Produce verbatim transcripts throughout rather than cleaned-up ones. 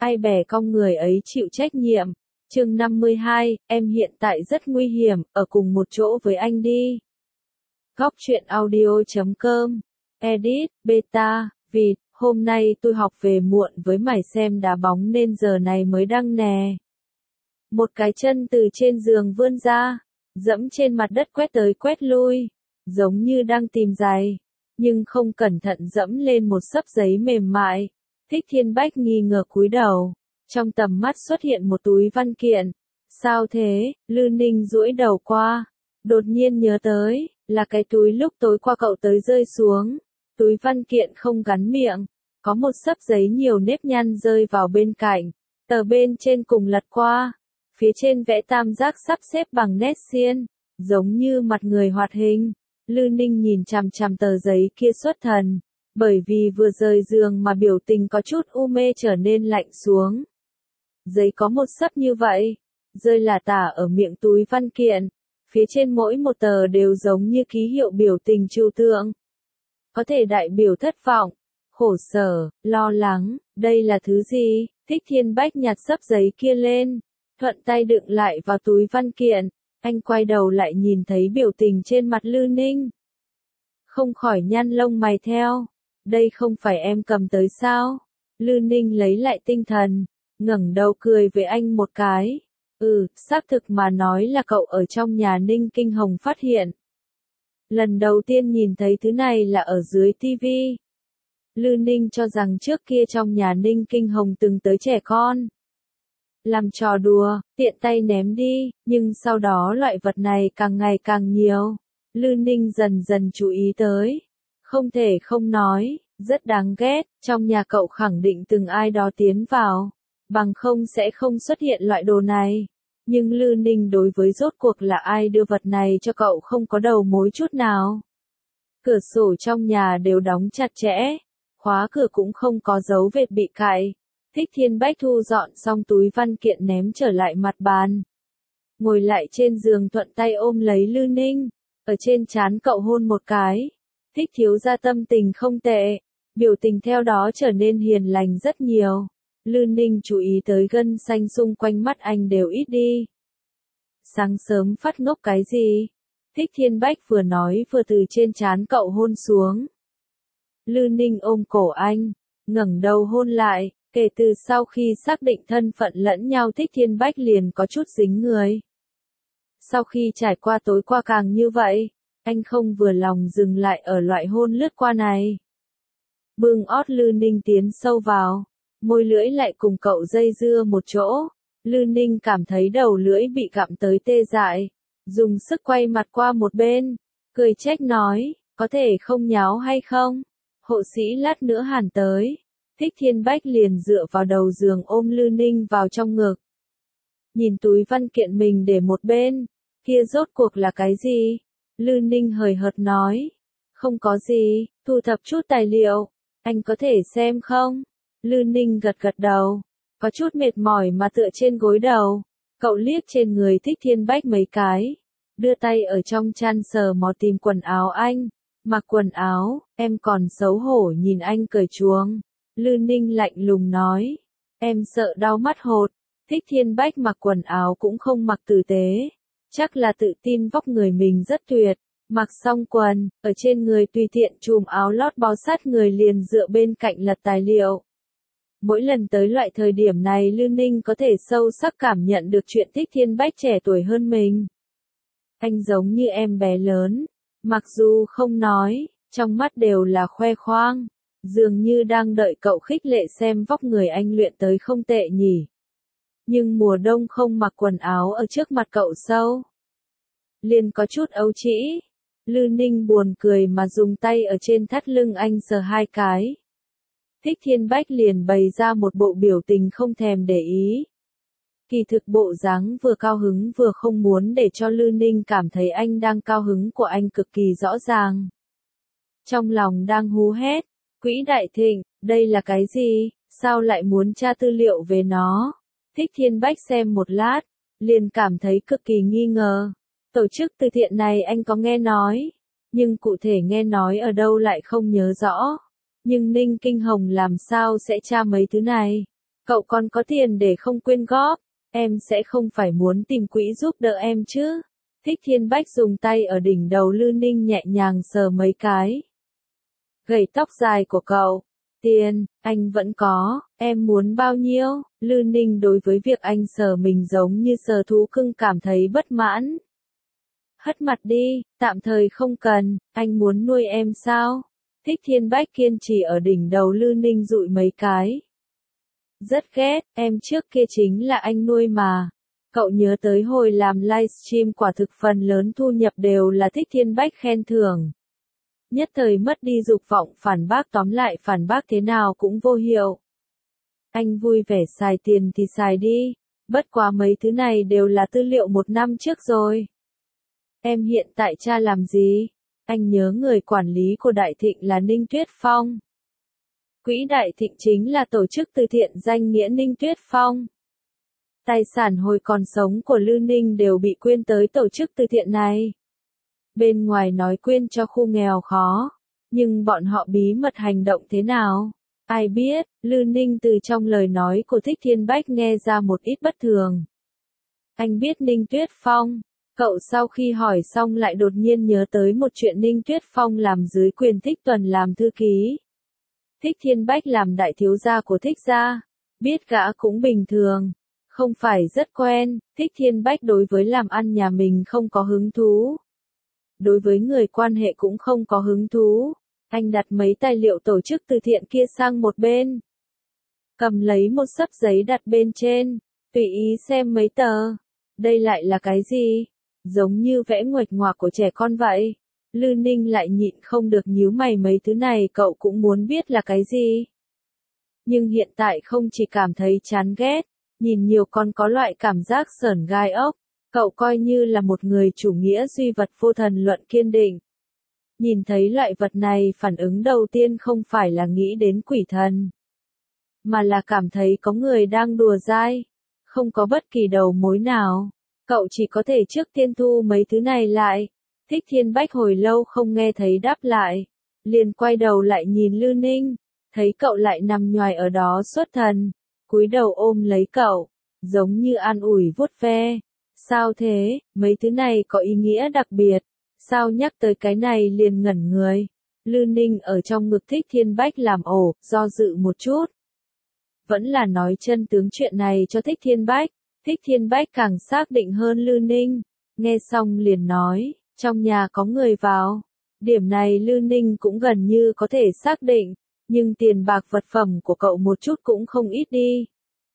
ai bè cong người ấy chịu trách nhiệm. Chương năm mươi hai, em hiện tại rất nguy hiểm, ở cùng một chỗ với anh đi. Góc truyện audio chấm com, edit, beta, vịt, hôm nay tôi học về muộn với mải xem đá bóng nên giờ này mới đăng nè. Một cái chân từ trên giường vươn ra, dẫm trên mặt đất quét tới quét lui, giống như đang tìm giày, nhưng không cẩn thận dẫm lên một xấp giấy mềm mại. Thích Thiên Bách nghi ngờ cúi đầu, trong tầm mắt xuất hiện một túi văn kiện. Sao thế? Lư Ninh duỗi đầu qua, đột nhiên nhớ tới, là cái túi lúc tối qua cậu tới rơi xuống. Túi văn kiện không gắn miệng, có một xấp giấy nhiều nếp nhăn rơi vào bên cạnh, tờ bên trên cùng lật qua, phía trên vẽ tam giác sắp xếp bằng nét xiên, giống như mặt người hoạt hình. Lư Ninh nhìn chằm chằm tờ giấy kia xuất thần, bởi vì vừa rời giường mà biểu tình có chút u mê trở nên lạnh xuống. Giấy có một xấp như vậy, rơi lả tả ở miệng túi văn kiện, phía trên mỗi một tờ đều giống như ký hiệu biểu tình trừu tượng. Có thể đại biểu thất vọng, khổ sở, lo lắng, đây là thứ gì? Thích Thiên Bách nhặt xấp giấy kia lên, thuận tay đựng lại vào túi văn kiện, anh quay đầu lại nhìn thấy biểu tình trên mặt Lư Ninh. Không khỏi nhăn lông mày theo, đây không phải em cầm tới sao? Lư Ninh lấy lại tinh thần, ngẩng đầu cười với anh một cái. Ừ, xác thực mà nói là cậu ở trong nhà Ninh Kinh Hồng phát hiện. Lần đầu tiên nhìn thấy thứ này là ở dưới tivi. Lư Ninh cho rằng trước kia trong nhà Ninh Kinh Hồng từng tới trẻ con. Làm trò đùa, tiện tay ném đi, nhưng sau đó loại vật này càng ngày càng nhiều. Lư Ninh dần dần chú ý tới. Không thể không nói, rất đáng ghét, trong nhà cậu khẳng định từng ai đó tiến vào, bằng không sẽ không xuất hiện loại đồ này. Nhưng Lư Ninh đối với rốt cuộc là ai đưa vật này cho cậu không có đầu mối chút nào. Cửa sổ trong nhà đều đóng chặt chẽ, khóa cửa cũng không có dấu vết bị cạy. Thích Thiên Bách thu dọn xong túi văn kiện ném trở lại mặt bàn. Ngồi lại trên giường thuận tay ôm lấy Lư Ninh, ở trên trán cậu hôn một cái. Thích thiếu gia tâm tình không tệ, biểu tình theo đó trở nên hiền lành rất nhiều. Lư Ninh chú ý tới gân xanh xung quanh mắt anh đều ít đi. Sáng sớm phát ngốc cái gì? Thích Thiên Bách vừa nói vừa từ trên trán cậu hôn xuống. Lư Ninh ôm cổ anh, ngẩng đầu hôn lại, kể từ sau khi xác định thân phận lẫn nhau Thích Thiên Bách liền có chút dính người. Sau khi trải qua tối qua càng như vậy, anh không vừa lòng dừng lại ở loại hôn lướt qua này. Bưng ót Lư Ninh tiến sâu vào, môi lưỡi lại cùng cậu dây dưa một chỗ. Lư Ninh cảm thấy đầu lưỡi bị gặm tới tê dại, dùng sức quay mặt qua một bên, cười trách nói, có thể không nháo hay không? Hộ sĩ lát nữa hẳn tới. Thích Thiên Bách liền dựa vào đầu giường ôm Lư Ninh vào trong ngực. Nhìn túi văn kiện mình để một bên, kia rốt cuộc là cái gì? Lư Ninh hời hợt nói, không có gì, thu thập chút tài liệu, anh có thể xem không? Lư Ninh gật gật đầu, có chút mệt mỏi mà tựa trên gối đầu. Cậu liếc trên người Thích Thiên Bách mấy cái, đưa tay ở trong chăn sờ mò tìm quần áo anh. Mặc quần áo, em còn xấu hổ nhìn anh cởi chuồng. Lư Ninh lạnh lùng nói, em sợ đau mắt hột. Thích Thiên Bách mặc quần áo cũng không mặc tử tế, chắc là tự tin vóc người mình rất tuyệt. Mặc xong quần, ở trên người tùy tiện chùm áo lót bó sát người liền dựa bên cạnh lật tài liệu. Mỗi lần tới loại thời điểm này Lư Ninh có thể sâu sắc cảm nhận được chuyện Thích Thiên Bách trẻ tuổi hơn mình. Anh giống như em bé lớn, mặc dù không nói, trong mắt đều là khoe khoang, dường như đang đợi cậu khích lệ xem vóc người anh luyện tới không tệ nhỉ. Nhưng mùa đông không mặc quần áo ở trước mặt cậu sâu, liền có chút ấu trĩ. Lư Ninh buồn cười mà dùng tay ở trên thắt lưng anh sờ hai cái. Thích Thiên Bách liền bày ra một bộ biểu tình không thèm để ý. Kỳ thực bộ dáng vừa cao hứng vừa không muốn để cho Lư Ninh cảm thấy anh đang cao hứng của anh cực kỳ rõ ràng. Trong lòng đang hú hét, Quỹ Đại Thịnh, đây là cái gì, sao lại muốn tra tư liệu về nó? Thích Thiên Bách xem một lát, liền cảm thấy cực kỳ nghi ngờ. Tổ chức từ thiện này anh có nghe nói, nhưng cụ thể nghe nói ở đâu lại không nhớ rõ. Nhưng Ninh Kinh Hồng làm sao sẽ tra mấy thứ này? Cậu còn có tiền để không quyên góp, em sẽ không phải muốn tìm quỹ giúp đỡ em chứ. Thích Thiên Bách dùng tay ở đỉnh đầu Lư Ninh nhẹ nhàng sờ mấy cái. Gầy tóc dài của cậu. Tiền, anh vẫn có, em muốn bao nhiêu? Lư Ninh đối với việc anh sờ mình giống như sờ thú cưng cảm thấy bất mãn. Hất mặt đi, tạm thời không cần, anh muốn nuôi em sao? Thích Thiên Bách kiên trì ở đỉnh đầu Lư Ninh dụi mấy cái. Rất ghét, em trước kia chính là anh nuôi mà. Cậu nhớ tới hồi làm livestream quả thực phần lớn thu nhập đều là Thích Thiên Bách khen thưởng. Nhất thời mất đi dục vọng phản bác, tóm lại phản bác thế nào cũng vô hiệu. Anh vui vẻ xài tiền thì xài đi, bất quá mấy thứ này đều là tư liệu một năm trước rồi. Em hiện tại cha làm gì? Anh nhớ người quản lý của Đại Thịnh là Ninh Tuyết Phong. Quỹ Đại Thịnh chính là tổ chức từ thiện danh nghĩa Ninh Tuyết Phong. Tài sản hồi còn sống của Lư Ninh đều bị quyên tới tổ chức từ thiện này. Bên ngoài nói quyên cho khu nghèo khó, nhưng bọn họ bí mật hành động thế nào? Ai biết, Lư Ninh từ trong lời nói của Thích Thiên Bách nghe ra một ít bất thường. Anh biết Ninh Tuyết Phong. Cậu sau khi hỏi xong lại đột nhiên nhớ tới một chuyện Ninh Tuyết Phong làm dưới quyền Thích Tuần làm thư ký. Thích Thiên Bách làm đại thiếu gia của Thích gia. Biết gã cũng bình thường. Không phải rất quen, Thích Thiên Bách đối với làm ăn nhà mình không có hứng thú. Đối với người quan hệ cũng không có hứng thú. Anh đặt mấy tài liệu tổ chức từ thiện kia sang một bên. Cầm lấy một xấp giấy đặt bên trên, tùy ý xem mấy tờ. Đây lại là cái gì? Giống như vẽ nguệch ngoạc của trẻ con vậy. Lư Ninh lại nhịn không được nhíu mày, mấy thứ này cậu cũng muốn biết là cái gì. Nhưng hiện tại không chỉ cảm thấy chán ghét, nhìn nhiều còn có loại cảm giác sởn gai ốc. Cậu coi như là một người chủ nghĩa duy vật vô thần luận kiên định. Nhìn thấy loại vật này, phản ứng đầu tiên không phải là nghĩ đến quỷ thần, mà là cảm thấy có người đang đùa dai, không có bất kỳ đầu mối nào. Cậu chỉ có thể trước tiên thu mấy thứ này lại. Thích Thiên Bách hồi lâu không nghe thấy đáp lại, liền quay đầu lại nhìn Lư Ninh, thấy cậu lại nằm nhoài ở đó xuất thần, cúi đầu ôm lấy cậu, giống như an ủi vuốt ve. Sao thế, mấy thứ này có ý nghĩa đặc biệt, sao nhắc tới cái này liền ngẩn người. Lư Ninh ở trong ngực Thích Thiên Bách làm ổ, do dự một chút. Vẫn là nói chân tướng chuyện này cho Thích Thiên Bách. Thích Thiên Bách càng xác định hơn Lư Ninh, nghe xong liền nói, trong nhà có người vào. Điểm này Lư Ninh cũng gần như có thể xác định, nhưng tiền bạc vật phẩm của cậu một chút cũng không ít đi.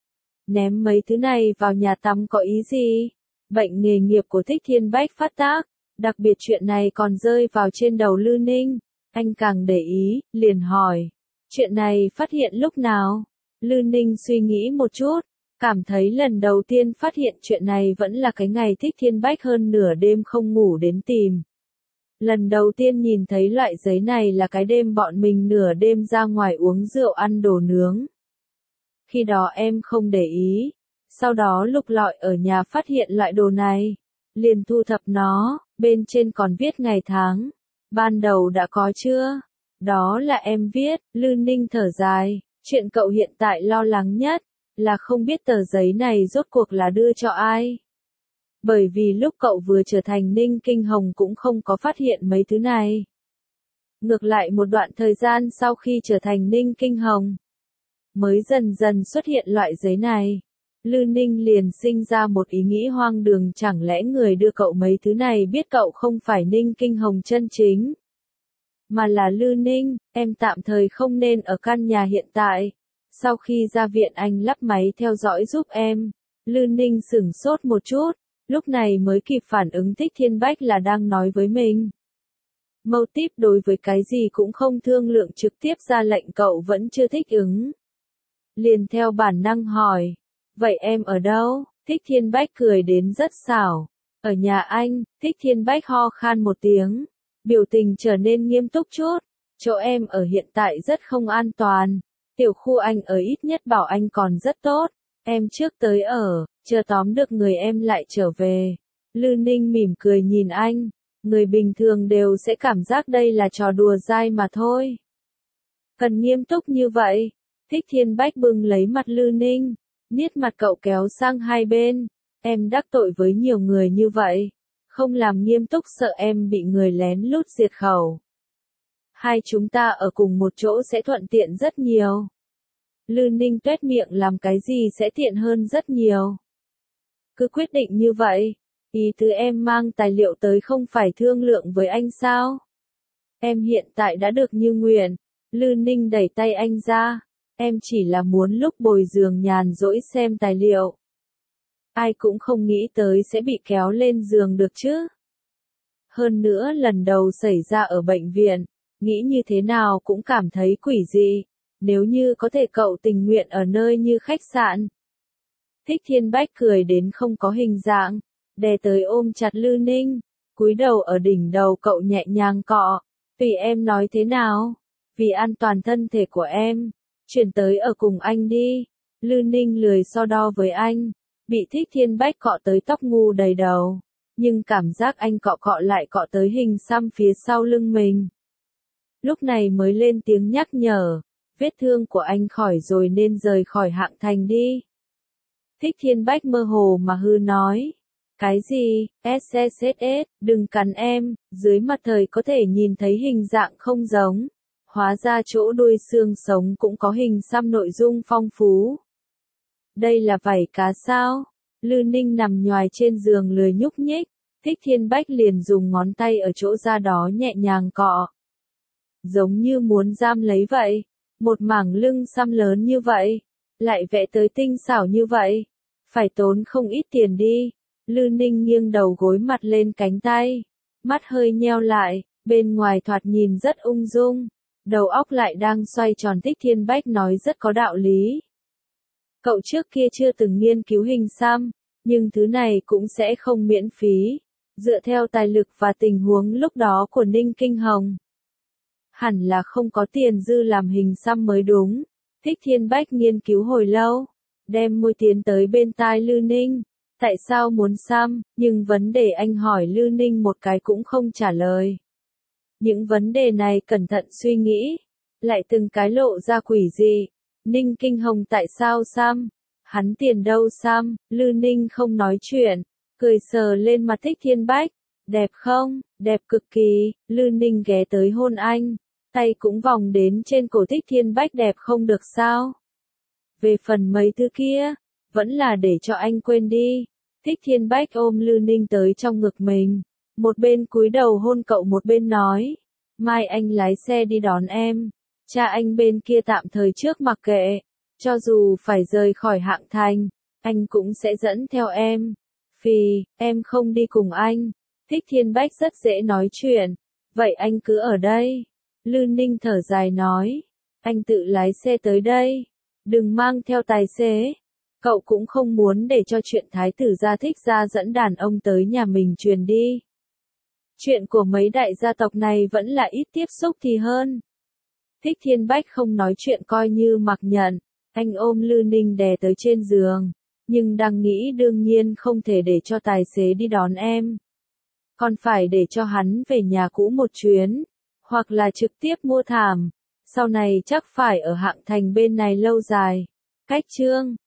Ném mấy thứ này vào nhà tắm có ý gì? Bệnh nghề nghiệp của Thích Thiên Bách phát tác, đặc biệt chuyện này còn rơi vào trên đầu Lư Ninh. Anh càng để ý, liền hỏi, chuyện này phát hiện lúc nào? Lư Ninh suy nghĩ một chút, cảm thấy lần đầu tiên phát hiện chuyện này vẫn là cái ngày Thích Thiên Bách hơn nửa đêm không ngủ đến tìm. Lần đầu tiên nhìn thấy loại giấy này là cái đêm bọn mình nửa đêm ra ngoài uống rượu ăn đồ nướng. Khi đó em không để ý, sau đó lục lọi ở nhà phát hiện loại đồ này, liền thu thập nó, bên trên còn viết ngày tháng. Ban đầu đã có chưa? Đó là em viết. Lư Ninh thở dài, chuyện cậu hiện tại lo lắng nhất là không biết tờ giấy này rốt cuộc là đưa cho ai. Bởi vì lúc cậu vừa trở thành Ninh Kinh Hồng cũng không có phát hiện mấy thứ này. Ngược lại một đoạn thời gian sau khi trở thành Ninh Kinh Hồng, mới dần dần xuất hiện loại giấy này. Lư Ninh liền sinh ra một ý nghĩ hoang đường, chẳng lẽ người đưa cậu mấy thứ này biết cậu không phải Ninh Kinh Hồng chân chính, mà là Lư Ninh. Em tạm thời không nên ở căn nhà hiện tại. Sau khi ra viện anh lắp máy theo dõi giúp em. Lư Ninh sửng sốt một chút, lúc này mới kịp phản ứng Thích Thiên Bách là đang nói với mình. Mâu típ đối với cái gì cũng không thương lượng trực tiếp ra lệnh cậu vẫn chưa thích ứng. Liền theo bản năng hỏi, vậy em ở đâu? Thích Thiên Bách cười đến rất xảo. Ở nhà anh. Thích Thiên Bách ho khan một tiếng, biểu tình trở nên nghiêm túc chút. Chỗ em ở hiện tại rất không an toàn. Tiểu khu anh ở ít nhất bảo anh còn rất tốt. Em trước tới ở, chờ tóm được người em lại trở về. Lư Ninh mỉm cười nhìn anh. Người bình thường đều sẽ cảm giác đây là trò đùa dai mà thôi. Cần nghiêm túc như vậy. Thích Thiên Bách bưng lấy mặt Lư Ninh, niết mặt cậu kéo sang hai bên. Em đắc tội với nhiều người như vậy, không làm nghiêm túc sợ em bị người lén lút diệt khẩu. Hai chúng ta ở cùng một chỗ sẽ thuận tiện rất nhiều. Lư Ninh tuét miệng làm cái gì sẽ tiện hơn rất nhiều. Cứ quyết định như vậy, ý tứ em mang tài liệu tới không phải thương lượng với anh sao? Em hiện tại đã được như nguyện. Lư Ninh đẩy tay anh ra. Em chỉ là muốn lúc bồi giường nhàn rỗi xem tài liệu. Ai cũng không nghĩ tới sẽ bị kéo lên giường được chứ. Hơn nữa lần đầu xảy ra ở bệnh viện, nghĩ như thế nào cũng cảm thấy quỷ dị. Nếu như có thể cậu tình nguyện ở nơi như khách sạn. Thích Thiên Bách cười đến không có hình dạng, đè tới ôm chặt Lư Ninh, cúi đầu ở đỉnh đầu cậu nhẹ nhàng cọ. Tùy em nói thế nào, vì an toàn thân thể của em, chuyển tới ở cùng anh đi. Lư Ninh lười so đo với anh, bị Thích Thiên Bách cọ tới tóc ngu đầy đầu, nhưng cảm giác anh cọ cọ lại cọ tới hình xăm phía sau lưng mình. Lúc này mới lên tiếng nhắc nhở, vết thương của anh khỏi rồi nên rời khỏi Hạng Thành đi. Thích Thiên Bách mơ hồ mà hư nói. Cái gì, ét ét ét, đừng cắn em, dưới mặt trời có thể nhìn thấy hình dạng không giống. Hóa ra chỗ đuôi xương sống cũng có hình xăm nội dung phong phú. Đây là vảy cá sao? Lư Ninh nằm nhoài trên giường lười nhúc nhích, Thích Thiên Bách liền dùng ngón tay ở chỗ da đó nhẹ nhàng cọ. Giống như muốn giam lấy vậy, một mảng lưng xăm lớn như vậy, lại vẽ tới tinh xảo như vậy, phải tốn không ít tiền đi. Lư Ninh nghiêng đầu gối mặt lên cánh tay, mắt hơi nheo lại, bên ngoài thoạt nhìn rất ung dung, đầu óc lại đang xoay tròn. Thích Thiên Bách nói rất có đạo lý. Cậu trước kia chưa từng nghiên cứu hình xăm, nhưng thứ này cũng sẽ không miễn phí, dựa theo tài lực và tình huống lúc đó của Ninh Kinh Hồng. Hẳn là không có tiền dư làm hình xăm mới đúng. Thích Thiên Bách nghiên cứu hồi lâu, đem môi tiến tới bên tai Lư Ninh. Tại sao muốn xăm, nhưng vấn đề anh hỏi Lư Ninh một cái cũng không trả lời. Những vấn đề này cẩn thận suy nghĩ, lại từng cái lộ ra quỷ dị. Ninh Kinh Hồng tại sao xăm? Hắn tiền đâu xăm? Lư Ninh không nói chuyện, cười sờ lên mặt Thích Thiên Bách. Đẹp không? Đẹp cực kỳ. Lư Ninh ghé tới hôn anh, tay cũng vòng đến trên cổ Thích Thiên Bách. Đẹp không được sao? Về phần mấy thứ kia, vẫn là để cho anh quên đi. Thích Thiên Bách ôm Lư Ninh tới trong ngực mình, một bên cúi đầu hôn cậu một bên nói, mai anh lái xe đi đón em, cha anh bên kia tạm thời trước mặc kệ, cho dù phải rời khỏi Hạng Thành, anh cũng sẽ dẫn theo em. Phì, em không đi cùng anh. Thích Thiên Bách rất dễ nói chuyện, vậy anh cứ ở đây. Lư Ninh thở dài nói, anh tự lái xe tới đây, đừng mang theo tài xế. Cậu cũng không muốn để cho chuyện thái tử gia Thích gia dẫn đàn ông tới nhà mình truyền đi. Chuyện của mấy đại gia tộc này vẫn là ít tiếp xúc thì hơn. Thích Thiên Bách không nói chuyện coi như mặc nhận, anh ôm Lư Ninh đè tới trên giường, nhưng đang nghĩ đương nhiên không thể để cho tài xế đi đón em. Còn phải để cho hắn về nhà cũ một chuyến, hoặc là trực tiếp mua thảm, sau này chắc phải ở Hạng Thành bên này lâu dài. Cách chương